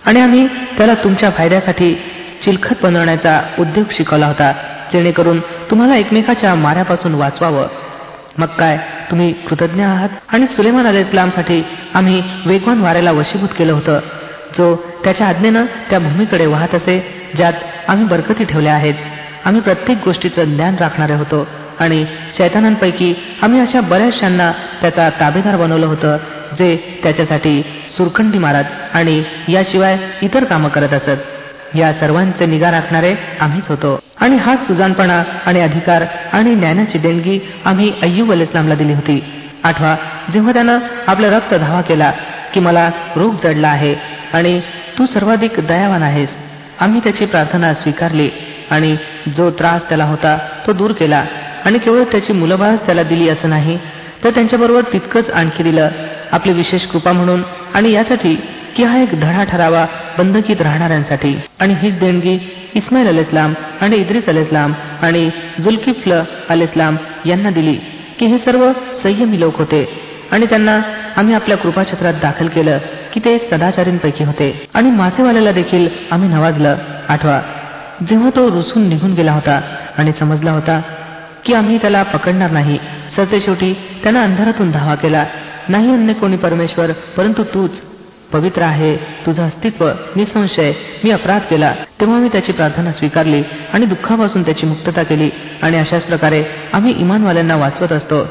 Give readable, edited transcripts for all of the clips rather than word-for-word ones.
आणि आम्ही त्याला तुमच्या फायद्यासाठी चिलखत बनवण्याचा उद्योग शिकवला होता, जेणेकरून तुम्हाला एकमेकाच्या माऱ्यापासून वाचवावं. मग काय तुम्ही कृतज्ञ आहात? आणि सुलेमान अलैहिस्सलामसाठी आम्ही वेगवान वाऱ्याला वशीभूत केलं होतं, जो त्याच्या आज्ञेनं त्या भूमीकडे वाहत असे ज्यात आम्ही बरकती ठेवल्या आहेत. आम्ही प्रत्येक गोष्टीचं ज्ञान राखणारे होतो आणि शैतानांपैकी आम्ही अशा बऱ्याचशांना त्याचा ताबेदार बनवलं होतं जे त्याच्यासाठी सुरखंडी मारत आणि याशिवाय इतर कामं करत असत. या सर्वांचे निगा राखणारे आम्हीच होतो. आणि हाच सुजानपणा आणि अधिकार आणि ज्ञानाची देणगी आम्ही अय्यूब अलैहिस्सलामला दिली होती. आठवा, जेव्हा त्यानं आपलं रक्त धावा केला की मला रोग जडला आहे आणि तू सर्वाधिक दयावान आहेस, आम्ही त्याची प्रार्थना स्वीकारली आणि जो त्रास त्याला होता तो दूर केला. आणि केवळ त्याची मुलंबाळच त्याला दिली असं नाही, तर त्यांच्याबरोबर तितकंच आणखी दिलं आपली विशेष कृपा म्हणून, आणि यासाठी की हा एक धडा ठरावा बंदकीत राहणाऱ्यांसाठी. आणि हीच देणगी इस्माईल अलैहिस्सलाम आणि इद्रिस अलैहिस्सलाम आणि जुल्किफ्ल अलैहिस्सलाम यांना दिली की हे सर्व संयमी लोक होते आणि त्यांना आम्ही आपल्या कृपाछत्रात दाखल केलं की ते सदाचारींपैकी होते. आणि मासेवाल्याला देखील आम्ही नवाजलं. आठवा, जेव्हा तो रुसून निघून गेला होता आणि समजला होता की आम्ही त्याला पकडणार नाही, सरतेशेवटी त्यानं अंधारातून धावा केला, नाही अन्य कोणी परमेश्वर परंतु तूच, पवित्र आहे तुझं अस्तित्व, निसंशय मी अपराध केला. तेव्हा मी त्याची प्रार्थना स्वीकारली आणि दुःखापासून त्याची मुक्तता केली. आणि अशाच प्रकारे आम्ही इमानवाल्यांना वाचवत असतो.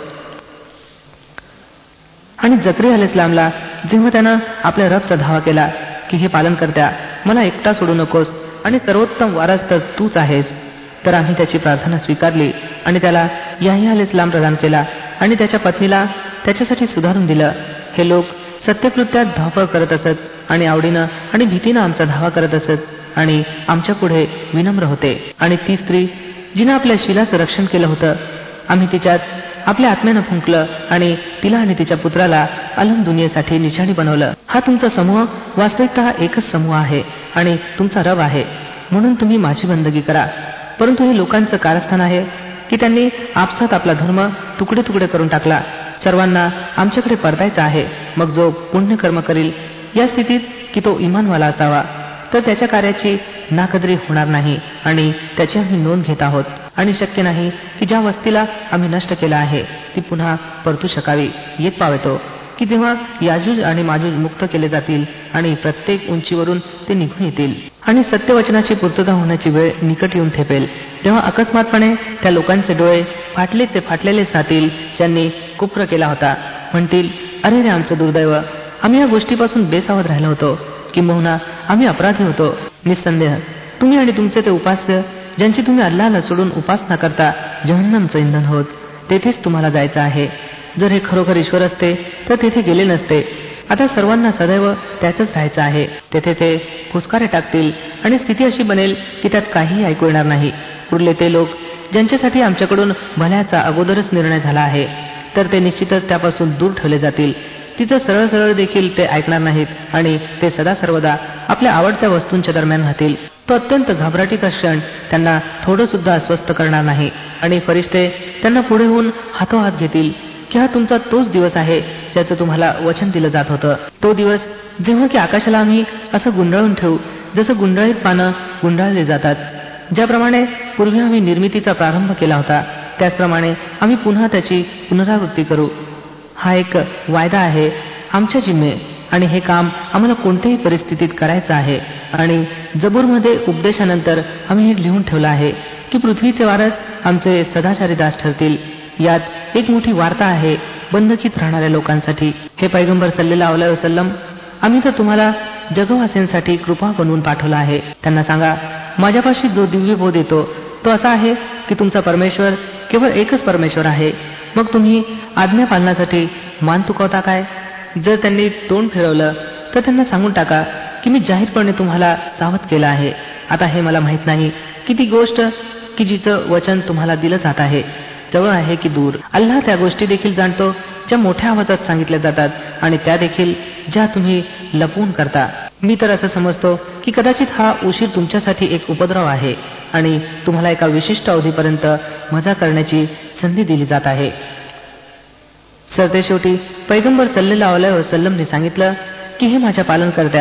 आणि जकरिया अलैहिस्सलामला जेव्हा त्यानं आपल्या रबचा धावा केला की हे पालनकर्त्या, मला एकटा सोडू नकोस आणि सर्वोत्तम वारस तर तूच आहेस, तर आम्ही त्याची प्रार्थना स्वीकारली आणि त्याला याह्या अलैहिस्सलाम प्रदान केला आणि त्याच्या पत्नीला त्याच्यासाठी सुधारून दिलं. हे लोक सत्यकृत्यात धावपळ करत असत आणि आवडीनं आणि भीतीनं आमचा धावा करत असत आणि आमच्या पुढे विनम्र होते. आणि ती स्त्री जिनं आपल्या शिलाचं रक्षण केलं होतं, आम्ही तिच्यात आपल्या आत्म्यानं फुंकलं आणि तिला आणि तिच्या पुत्राला अलम दुनियेसाठी निशाणी बनवलं. हा तुमचा समूह वास्तविकतः एकच समूह आहे आणि तुमचा रब आहे, म्हणून तुम्ही माझी बंदगी करा. परंतु हे लोकांचं कारस्थान आहे की त्यांनी आपसात आपला धर्म तुकडे तुकडे करून टाकला. सर्वांना आमच्याकडे परतायचं आहे. मग जो पुण्यकर्म करील या स्थितीत की तो इमानवाला असावा, तर त्याच्या कार्याची नाकदरी होणार नाही आणि त्याची आम्ही नोंद घेत आहोत. आणि शक्य नाही की ज्या वस्तीला आम्ही नष्ट केला आहे ती पुन्हा परतू शकावी. येत पावेतो की जेव्हा याजूज आणि माजूज मुक्त केले जातील आणि प्रत्येक उंचीवरून ते निघून येतील आणि सत्यवचनाची पूर्तता होण्याची वेळ निकट येऊन ठेपेल, तेव्हा अकस्मातपणे त्या लोकांचे डोळे फाटलेलेच राहतील ज्यांनी कुप्र केला होता. म्हणतील, अरे रे आमचं दुर्दैव, आम्ही या गोष्टीपासून बेसावध राहिलो होतो, किंबहुना आम्ही अपराधी होतो. निस्संदेह तुम्ही आणि तुमचे ते उपास्य ज्यांची तुम्ही अल्लाहला सोडून उपासना करता जहन्नमचं इंधन होत, तेथेच तुम्हाला जायचं आहे. जर हे खरोखर ईश्वर असते तर तेथे गेले नसते. आता सर्वांना सदैव त्याचंच राहायचं आहे. तेथे ते फुसकारे टाकतील आणि स्थिती अशी बनेल की त्यात काहीही ऐकू येणार नाही. उरले ते लोक ज्यांच्यासाठी आमच्याकडून भल्याचा अगोदरच निर्णय झाला आहे, तर ते निश्चितच त्यापासून दूर ठेवले जातील. तिचं सरळ सरळ देखील ते ऐकणार नाहीत आणि ते सदा सर्वदा आपल्या आवडत्या वस्तूंच्या दरम्यान राहतील. तो अत्यंत घाबराटीचा क्षण त्यांना थोडं सुद्धा अस्वस्थ करणार नाही. आणि फरिश्ते त्यांना पुढे होऊन हातोहात घेतील की हा तुमचा तोच दिवस आहे ज्याचं तुम्हाला वचन दिलं जात होतं. तो दिवस जेव्हा की आकाशाला आम्ही असं गुंडाळून ठेवू जसं गुंडाळीत पानं गुंडाळले जातात. ज्याप्रमाणे पूर्वी आम्ही निर्मितीचा प्रारंभ केला होता त्याचप्रमाणे आम्ही पुन्हा त्याची पुनरावृत्ती करू. हा एक वायदा आहे आमच्या जिम्मे आणि हे काम आम्हाला कोणत्याही परिस्थितीत करायचं आहे. आणि जबूरमध्ये उपदेशानंतर आम्ही हे लिहून ठेवलं आहे की पृथ्वीचे वारस आमचे सदाचारी दास ठरतील. यात एक मोठी वार्ता आहे बंदकीत राहणाऱ्या लोकांसाठी. हे पैगंबर सल्लल्लाहु अलैहि वसल्लम, आम्ही तर तुम्हाला जगवासीयांसाठी कृपा बनवून पाठवला आहे. त्यांना सांगा, माझ्यापाशी जो दिव्य बोध येतो तो असा आहे की तुमचा परमेश्वर केवळ एकच परमेश्वर आहे. मग तुम्ही आज्ञा पालनासाठी मान तुकवता काय? जर त्यांनी तोंड फिरवलं तर त्यांना सांगून टाका की मी जाहीरपणे तुम्हाला सावध केलं आहे. आता हे मला माहित नाही की ती गोष्ट की जिचं वचन तुम्हाला दिलं जात आहे जवळ आहे की दूर. अल्लाह त्या गोष्टी देखील जाणतो ज्या मोठ्या आवाजात सांगितल्या जातात आणि त्या देखील ज्या तुम्ही लपवून करता. मी तर असं समजतो की कदाचित हा उशीर तुमच्यासाठी एक उपद्रव आहे आणि तुम्हाला एका विशिष्ट अवधीपर्यंत मजा करण्याची संधी दिली जात आहे. सरतेशेवटी पैगंबर सल्लल्लाहु अलैहि वसल्लमने सांगितलं की हे माझ्या पालनकर्त्या,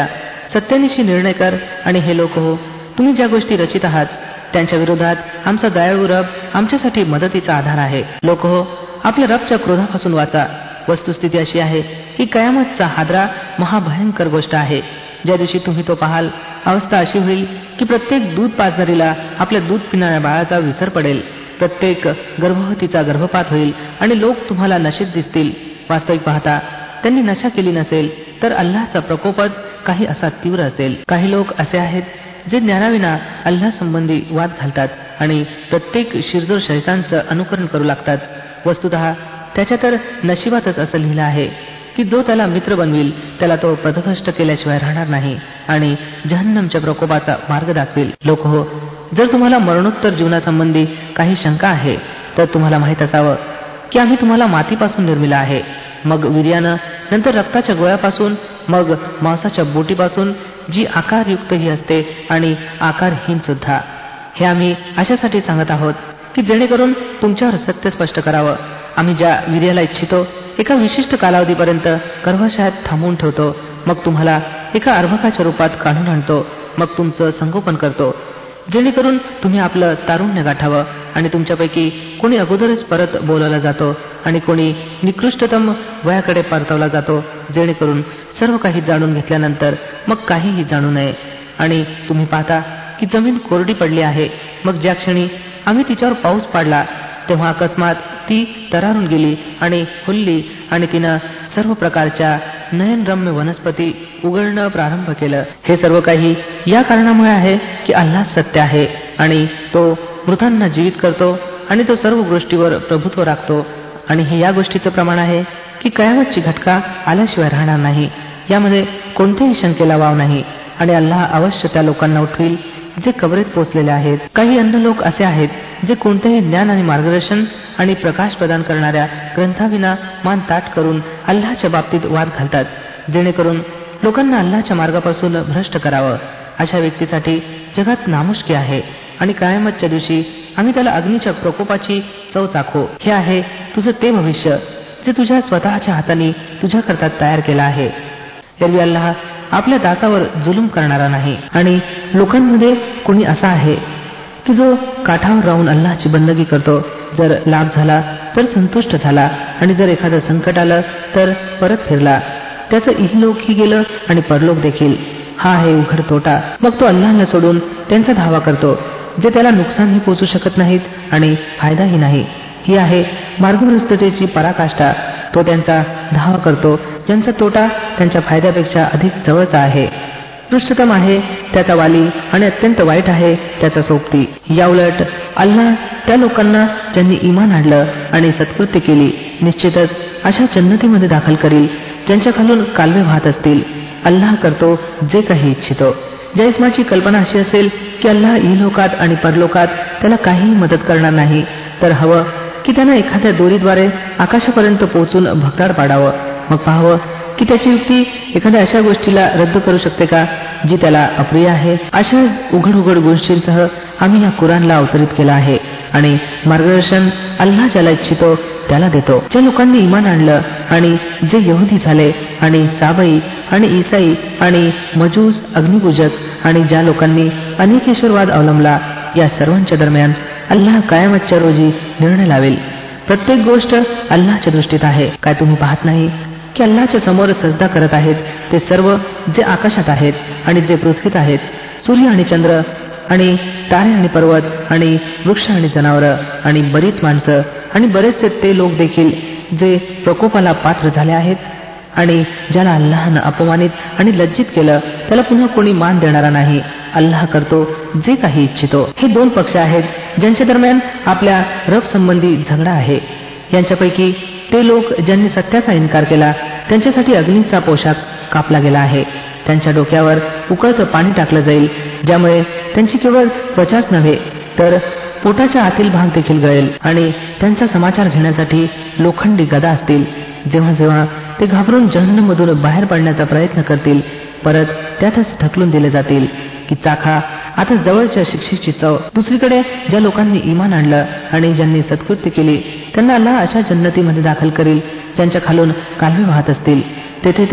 सत्यानिशी निर्णय कर आणि हे लोक हो, तुम्ही ज्या गोष्टी रचित आहात त्यांच्या विरोधात आमचा दयाळू रब आमच्यासाठी मदतीचा आधार आहे. लोक हो, आपल्या रबच्या क्रोधापासून वाचा. वस्तुस्थिती अशी आहे की कयामतचा हादरा महाभयंकर गोष्ट आहे. ज्या दिवशी तुम्ही तो पाहाल, अवस्था अशी होईल की प्रत्येक दूध पाजणारीला आपल्या दूध पिणाऱ्या बाळाचा विसर पडेल. प्रत्येक गर्भवतीचा गर्भपात होईल आणि लोक तुम्हाला नशेत दिसतील. वास्तविक पाहता त्यांनी नशा केली नसेल तर अल्लाहचा प्रकोपच काही असा तीव्र असेल. काही लोक असे आहेत जे ज्ञानाविना अल्लाह संबंधी वाद घालतात आणि प्रत्येक शिरजोर शैतानचं अनुकरण करू लागतात. वस्तुतः त्याच्या तर नशिबातच असं लिहिलं आहे की जो त्याला मित्र बनविल त्याला तो पथभ्रष्ट केल्याशिवाय राहणार नाही आणि जहन्नमच्या प्रकोपाचा मार्ग दाखवेल. लोक हो, जर तुम्हाला मरणोत्तर जीवनासंबंधी काही शंका आहे तर तुम्हाला माहीत असावं की आम्ही तुम्हाला मातीपासून निर्मिला आहे, मग वीर्यानं, नंतर रक्ताच्या गोळ्यापासून, मग मांसाच्या बोटीपासून, जी आकारयुक्त ही असते आणि आकारहीन सुद्धा. हे आम्ही अशासाठी सांगत आहोत की जेणेकरून तुमच्यावर सत्य स्पष्ट करावं. आम्ही ज्या वीर्याला इच्छितो एका विशिष्ट कालावधीपर्यंत गर्भाशयात थांबवून ठेवतो, मग तुम्हाला एका अर्भकाच्या रूपात काढून आणतो, मग तुमचं संगोपन करतो, जेणेकरून तुम्ही आपलं तारुण्य गाठावं. आणि तुमच्यापैकी कोणी अगोदरच परत बोलावला जातो आणि कोणी निकृष्टतम वयाकडे परतवला जातो, जेणेकरून सर्व काही जाणून घेतल्यानंतर मग काहीही जाणू नये. आणि तुम्ही पाहता की जमीन कोरडी पडली आहे, मग ज्या क्षणी आम्ही तिच्यावर पाऊस पाडला तेव्हा अकस्मात ती तरारून गेली आणि फुलली आणि तिनं सर्व प्रकारच्या नयनरम्य वनस्पती उगळणं प्रारंभ केलं. हे सर्व काही या कारणामुळे आहे की अल्लाह सत्य आहे आणि तो मृतांना जीवित करतो आणि तो सर्व गोष्टीवर प्रभुत्व राखतो. आणि हे या गोष्टीचं प्रमाण आहे की कयामतची घटका आल्याशिवाय राहणार नाही, यामध्ये कोणत्याही शंकेला वाव नाही. आणि अल्लाह अवश्य त्या लोकांना उठवील जे कबरेत पोचलेले आहेत. काही अन्य लोक असे आहेत जे कोणतेही ज्ञान आणि मार्गदर्शन आणि प्रकाश प्रदान करणाऱ्या ग्रंथाविना मान ताठ करून अल्लाहच्या बाबतीत वाद घालतात, जेणेकरून लोकांना अल्लाहच्या मार्गापासून भ्रष्ट करावं. अशा व्यक्तीसाठी जगात नामुष्की आहे आणि कायमतच्या दिवशी आम्ही त्याला अग्नीच्या प्रकोपाची चव चाखू. हे आहे तुझं ते भविष्य जे तुझ्या स्वतःच्या हाताने तुझ्याकरता तयार केलं आहे. एरवी अल्लाह आपल्या दासावर जुलूम करणारा नाही. आणि लोकांमध्ये कोणी असा आहे की जो काठावर राहून अल्लाहची बंदगी करतो, जर लाभ झाला तर संतुष्ट झाला आणि जर एखादं संकट आलं तर परत फिरला. त्याचं इहलोकही गेलं आणि परलोक देखील. हा आहे उघड तोटा. मग तो अल्लाहला सोडून त्यांचा धावा करतो जे त्याला नुकसानही पोचू शकत नाहीत आणि फायदाही नाही. ही आहे मार्गभ्रष्टतेची पराकाष्ठा. तो त्यांचा धावा करतो ज्यांचा तोटा त्यांच्या फायद्यापेक्षा अधिक जवळचा आहे. उत्कृष्टतम आहे त्याचा वाली आणि अत्यंत वाईट आहे त्याचा सोबती. याउलट अल्लाह त्या लोकांना ज्यांनी ईमान आणलं आणि सत्कृत्य केली निश्चितच अशा जन्नतीमध्ये दाखल करील ज्यांच्या खालून कालवे वाहत असतील. अल्लाह करतो जे काही इच्छितो. ज्या इस्माची कल्पना अशी असेल की अल्लाह इहलोकात आणि परलोकात त्याला काहीही मदत करणार नाही, तर हवं की त्यानं एखाद्या दोरीद्वारे आकाशापर्यंत पोहोचून भगदाड पाडावं. मग पाहावं की त्याची युक्ती एखाद्या अशा गोष्टीला रद्द करू शकते का जी त्याला अप्रिय आहे. अशा उघड उघड गोष्टींसह आम्ही या कुराणला अवतरित केला आहे आणि मार्गदर्शन अल्लाह ज्याला इच्छितो त्याला देतो. ज्या लोकांनी इमान आणलं आणि जे यहुदी झाले आणि साबई आणि ईसाई आणि मजूस अग्निपूजक आणि ज्या लोकांनी अनेकेश्वरवाद अवलंबला, या सर्वांच्या दरम्यान अल्लाह कायमतच्या रोजी निर्णय लावेल. प्रत्येक गोष्ट अल्लाहच्या दृष्टीत आहे. काय तुम्ही पाहत नाही की अल्लाहच्या समोर सजदा करत आहेत ते सर्व जे आकाशात आहेत आणि जे पृथ्वीत आहेत, सूर्य आणि चंद्र आणि तारे आणि पर्वत आणि वृक्ष आणि जनावरं आणि बरीच माणसं आणि बरेचसे ते लोक देखील जे प्रकोपाला पात्र झाले आहेत. आणि ज्याला अल्लाहनं अपमानित आणि लज्जित केलं त्याला पुन्हा कोणी मान देणारा नाही. अल्लाह करतो जे काही इच्छितो. हे दोन पक्ष आहेत ज्यांच्या दरम्यान आपल्या रब संबंधी झगडा आहे. यांच्यापैकी ते लोक ज्यांनी सत्याचा इन्कार केला त्यांच्यासाठी अग्नीचा पोशाख कापला गेला आहे. त्यांच्या डोक्यावर उकळतं पाणी टाकलं जाईल ज्यामुळे त्यांची केवळ त्वचाच नव्हे तर पोटाच्या आतील भाग देखील गळेल. आणि त्यांचा समाचार घेण्यासाठी लोखंडी गदा असतील. जेव्हा जेव्हा ते घाबरून जहन्नममधून बाहेर पडण्याचा प्रयत्न करतील परत त्यातच ढकलून दिले जातील की चाखा आता जवळच्या शिक्षेची चव. दुसरीकडे ज्या लोकांनी ईमान आणलं आणि ज्यांनी सत्कृत्य केली त्यांना अल्लाह अशा जन्नतीमध्ये दाखल करील ज्यांच्या खालून कालवे वाहत असतील. तेथे ते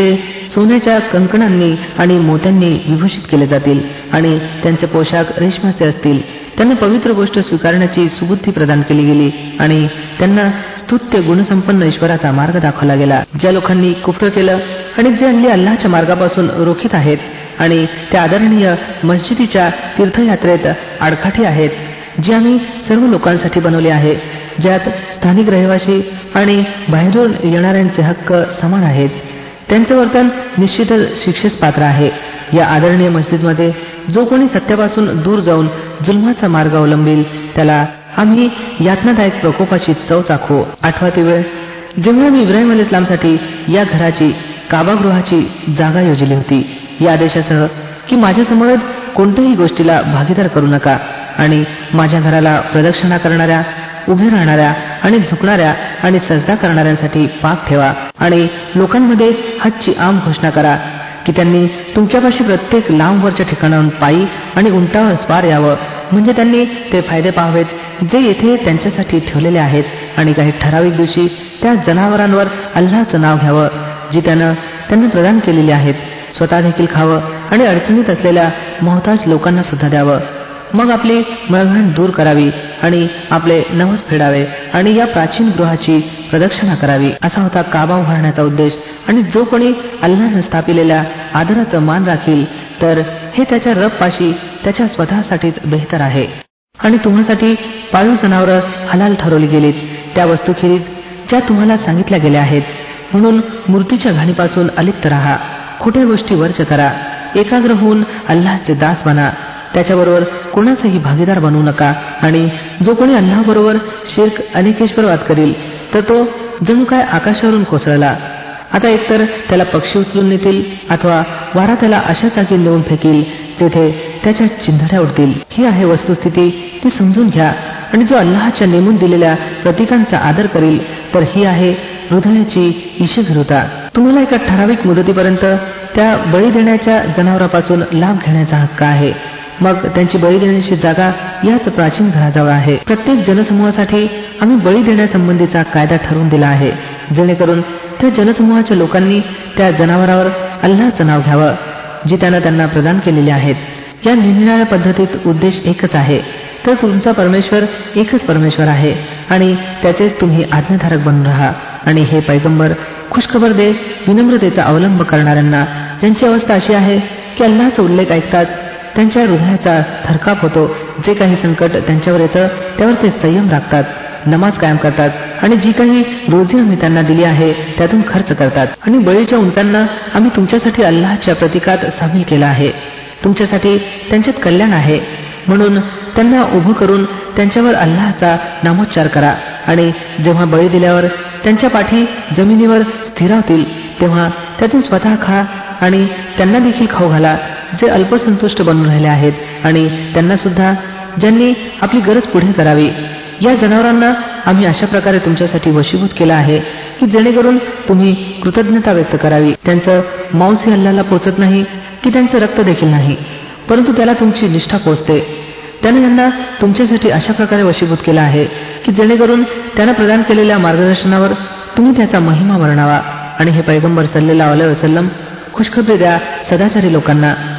सोन्याच्या कंकणांनी आणि मोत्यांनी विभूषित केले जातील आणि त्यांचे पोशाख रेशमाचे असतील. त्यांना पवित्र गोष्ट स्वीकारण्याची सुबुद्धी प्रदान केली गेली आणि त्यांना स्तुत्य गुणसंपन्न ईश्वराचा मार्ग दाखवला गेला. ज्या लोकांनी कुफ्र केलं आणि जे हल्ली अल्लाहच्या मार्गापासून रोखीत आहेत आणि त्या आदरणीय मस्जिदीच्या तीर्थयात्रेत आडकाठी आहेत, जी आम्ही सर्व लोकांसाठी बनवली आहे, ज्यात स्थानिक रहिवासी आणि बाहेरून येणाऱ्यांचे हक्क समान आहेत, त्यांचे वर्तन निश्चितच शिक्षेस पात्र आहे. या आदरणीय मस्जिदमध्ये जो कोणी सत्यापासून दूर जाऊन जुलमाचा मार्ग अवलंबील त्याला आम्ही यातनादायक प्रकोपाची चव चाखू. 8वा वेळ, जेव्हा मी इब्राहिम अलैहिस्सलामसाठी या घराची काबागृहाची जागा योजली होती, या आदेशासह की माझ्यासमवेत कोणत्याही गोष्टीला भागीदार करू नका आणि माझ्या घराला प्रदक्षिणा करणाऱ्या, उभे राहणाऱ्या आणि झुकणाऱ्या आणि सजदा करणाऱ्यांसाठी पाक ठेवा आणि लोकांमध्ये हजची आम घोषणा करा की त्यांनी तुमच्यापाशी प्रत्येक लांबवरच्या ठिकाणाहून पायी आणि उंटावर स्वार यावं, म्हणजे त्यांनी ते फायदे पाहावेत जे येथे त्यांच्यासाठी ठेवलेले आहेत आणि काही ठराविक दिवशी त्या जनावरांवर अल्लाहचं नाव घ्यावं जी त्यानं त्यांना प्रदान केलेली आहेत, स्वतः देखील खावं आणि अडचणीत असलेल्या मोहताज लोकांना सुद्धा द्यावं. मग आपली मळघण दूर करावी आणि आपले नवस फेडावे आणि या प्राचीन गृहाची प्रदक्षिणा करावी. असा होता काबा उभारण्याचा उद्देश. आणि जो कोणी अल्लाहनं स्थापिलेल्या आदराचं मान राखील तर हे त्याच्या रबपाशी त्याच्या स्वतःसाठीच बेहतर आहे. आणि तुम्हासाठी पाळीव जनावरं हलाल ठरवली गेलीत त्या वस्तूखेरीज ज्या तुम्हाला सांगितल्या गेल्या आहेत. म्हणून मूर्तीच्या घाणीपासून अलिप्त राहा, खोट्या गोष्टी वर्ज करा, एकाग्र होऊन अल्लाहचे दास बना, त्याच्याबरोबर कोणाचाही भागीदार बनवू नका. आणि जो कोणी अल्लाहबरोबर शिर्क अनेकेश्वरवाद करील तर तो जणू काय आकाशावरून कोसळला. आता एकतर त्याला पक्षी उचलून नेतील अथवा वारा त्याला अशा जागी नेऊन फेकील तेथे त्याच्या चिंधड्या उडतील. ही आहे वस्तुस्थिती, ती समजून घ्या. आणि जो अल्लाहच्या नेमून दिलेल्या प्रतीकांचा आदर करील तर ही आहे हृदयाची ईशभृता. तुम्हाला एका ठराविक मुदतीपर्यंत त्या बळी देण्याच्या जनावरापासून लाभ घेण्याचा हक्क आहे. मग त्यांची बळी देण्याची जागा याच प्राचीन घराजवळ आहे. प्रत्येक जनसमूहासाठी आम्ही बळी देण्यासंबंधीचा कायदा ठरवून दिला आहे, जेणेकरून त्या जनसमूहाच्या लोकांनी त्या जनावरावर अल्लाहचं नाव घ्यावं जी त्यानं त्यांना प्रदान केलेली आहेत. या निरनिराळ्या पद्धतीत उद्देश एकच आहे, तर तुमचा परमेश्वर एकच परमेश्वर आहे आणि त्याचेच तुम्ही आज्ञाधारक बनून राहा. आणि हे पैगंबर खुशखबर दे विनम्रतेचा अवलंब करणाऱ्यांना, ज्यांची अवस्था अशी आहे की अल्लाहचा उल्लेख ऐकताच त्यांच्या हृदयाचा थरकाप होतो. जे काही संकट त्यांच्यावर येतं त्यावर ते संयम राखतात, नमाज कायम करतात आणि जी काही रोजी आम्ही त्यांना दिली आहे त्यातून खर्च करतात. आणि बळीच्या उंटांना आम्ही तुमच्यासाठी अल्लाहच्या प्रतीकात सामील केला आहे, तुमच्यासाठी त्यांच्यात कल्याण आहे. म्हणून त्यांना उभं करून त्यांच्यावर अल्लाहचा नामोच्चार करा आणि जेव्हा बळी दिल्यावर त्यांच्या पाठी जमिनीवर स्थिरावतील तेव्हा त्यातून स्वतः खा आणि त्यांना देखील खाऊ घाला जे अल्पसंतुष्ट बनून राहिले आहेत आणि त्यांना सुद्धा ज्यांनी आपली गरज पुढे करावी. या जनावरांना आम्ही अशा प्रकारे तुमच्यासाठी वशीभूत केला आहे की जेणेकरून तुम्ही कृतज्ञता व्यक्त करावी. त्यांचं मांसही अल्लाहला पोचत नाही की त्यांचं रक्त देखील नाही, परंतु त्याला तुमची निष्ठा पोचते. त्याने यांना तुमच्यासाठी अशा प्रकारे वशीभूत केला आहे की जेणेकरून त्यानं प्रदान केलेल्या मार्गदर्शनावर तुम्ही त्याचा महिमा वर्णावा. आणि हे पैगंबर सल्लल्लाहु अलैहि वसल्लम खुशखबरी द्या सदाचारी लोकांना